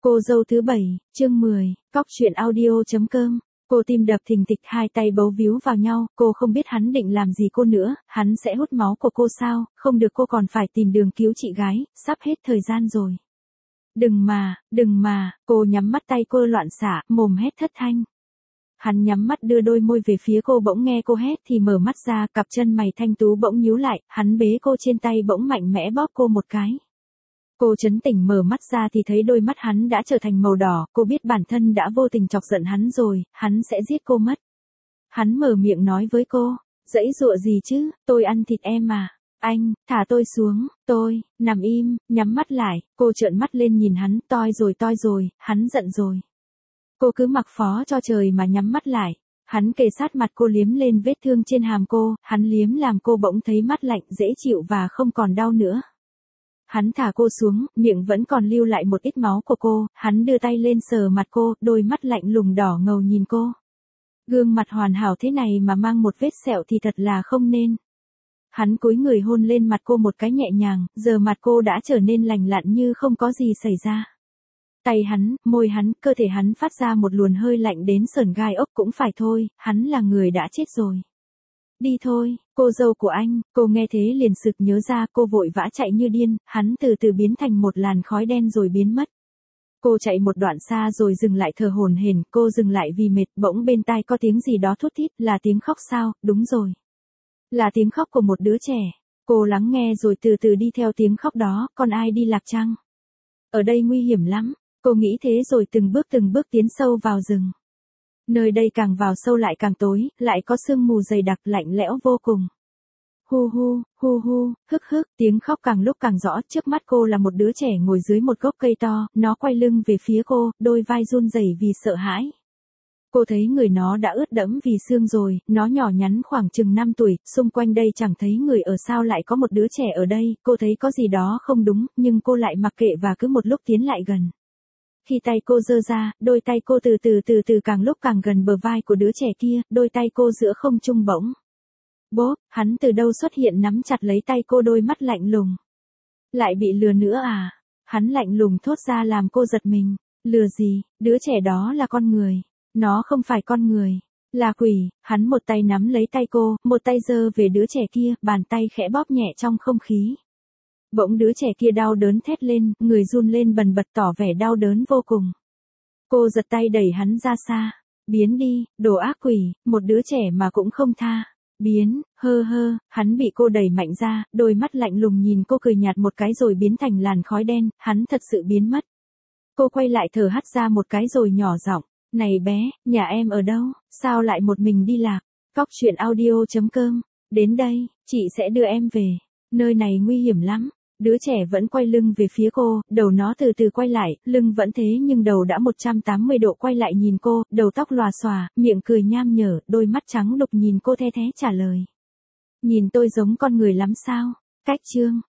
Cô dâu thứ 7, chương 10, cóc truyện audio.com. Cô tim đập thình thịch, hai tay bấu víu vào nhau, cô không biết hắn định làm gì cô nữa, hắn sẽ hút máu của cô sao, không được, cô còn phải tìm đường cứu chị gái, sắp hết thời gian rồi. Đừng mà, cô nhắm mắt, tay cô loạn xạ, mồm hét thất thanh. Hắn nhắm mắt đưa đôi môi về phía cô, bỗng nghe cô hét thì mở mắt ra, cặp chân mày thanh tú bỗng nhíu lại, hắn bế cô trên tay bỗng mạnh mẽ bóp cô một cái. Cô chấn tỉnh mở mắt ra thì thấy đôi mắt hắn đã trở thành màu đỏ, cô biết bản thân đã vô tình chọc giận hắn rồi, hắn sẽ giết cô mất. Hắn mở miệng nói với cô, giãy giụa gì chứ, tôi ăn thịt em mà. Anh, thả tôi xuống, tôi, nằm im, nhắm mắt lại, cô trợn mắt lên nhìn hắn, toi rồi, hắn giận rồi. Cô cứ mặc phó cho trời mà nhắm mắt lại. Hắn kề sát mặt cô, liếm lên vết thương trên hàm cô, hắn liếm làm cô bỗng thấy mát lạnh, dễ chịu và không còn đau nữa. Hắn thả cô xuống, miệng vẫn còn lưu lại một ít máu của cô, hắn đưa tay lên sờ mặt cô, đôi mắt lạnh lùng đỏ ngầu nhìn cô. Gương mặt hoàn hảo thế này mà mang một vết sẹo thì thật là không nên. Hắn cúi người hôn lên mặt cô một cái nhẹ nhàng, giờ mặt cô đã trở nên lành lặn như không có gì xảy ra. Tay hắn, môi hắn, cơ thể hắn phát ra một luồng hơi lạnh đến sởn gai ốc, cũng phải thôi, hắn là người đã chết rồi. Đi thôi, cô dâu của anh, cô nghe thế liền sực nhớ ra, cô vội vã chạy như điên, hắn từ từ biến thành một làn khói đen rồi biến mất. Cô chạy một đoạn xa rồi dừng lại thở hổn hển, cô dừng lại vì mệt, bỗng bên tai có tiếng gì đó thút thít, là tiếng khóc sao, đúng rồi. Là tiếng khóc của một đứa trẻ. Cô lắng nghe rồi từ từ đi theo tiếng khóc đó, còn ai đi lạc chăng? Ở đây nguy hiểm lắm, cô nghĩ thế rồi từng bước tiến sâu vào rừng. Nơi đây càng vào sâu lại càng tối, lại có sương mù dày đặc lạnh lẽo vô cùng. Hu hu, hức, tiếng khóc càng lúc càng rõ, trước mắt cô là một đứa trẻ ngồi dưới một gốc cây to, nó quay lưng về phía cô, đôi vai run rẩy vì sợ hãi. Cô thấy người nó đã ướt đẫm vì sương rồi, nó nhỏ nhắn khoảng chừng 5 tuổi, xung quanh đây chẳng thấy người ở, sao lại có một đứa trẻ ở đây, cô thấy có gì đó không đúng, nhưng cô lại mặc kệ và cứ một lúc tiến lại gần. Khi tay cô giơ ra, đôi tay cô từ từ càng lúc càng gần bờ vai của đứa trẻ kia, đôi tay cô giữa không trung bỗng. Bốp, hắn từ đâu xuất hiện nắm chặt lấy tay cô, đôi mắt lạnh lùng. Lại bị lừa nữa à? Hắn lạnh lùng thốt ra làm cô giật mình. Lừa gì, đứa trẻ đó là con người. Nó không phải con người, là quỷ. Hắn một tay nắm lấy tay cô, một tay giơ về đứa trẻ kia, bàn tay khẽ bóp nhẹ trong không khí. Bỗng đứa trẻ kia đau đớn thét lên, người run lên bần bật tỏ vẻ đau đớn vô cùng. Cô giật tay đẩy hắn ra xa. Biến đi, đồ ác quỷ, một đứa trẻ mà cũng không tha. Biến, hắn bị cô đẩy mạnh ra, đôi mắt lạnh lùng nhìn cô cười nhạt một cái rồi biến thành làn khói đen, hắn thật sự biến mất. Cô quay lại thở hắt ra một cái rồi nhỏ giọng, này bé, nhà em ở đâu, sao lại một mình đi lạc? Cóc truyện audio.com, đến đây, chị sẽ đưa em về, nơi này nguy hiểm lắm. Đứa trẻ vẫn quay lưng về phía cô, đầu nó từ từ quay lại, lưng vẫn thế nhưng đầu đã 180 độ quay lại nhìn cô, đầu tóc lòa xòa, miệng cười nham nhở, đôi mắt trắng đục nhìn cô the thé trả lời. Nhìn tôi giống con người lắm sao? Cách chương.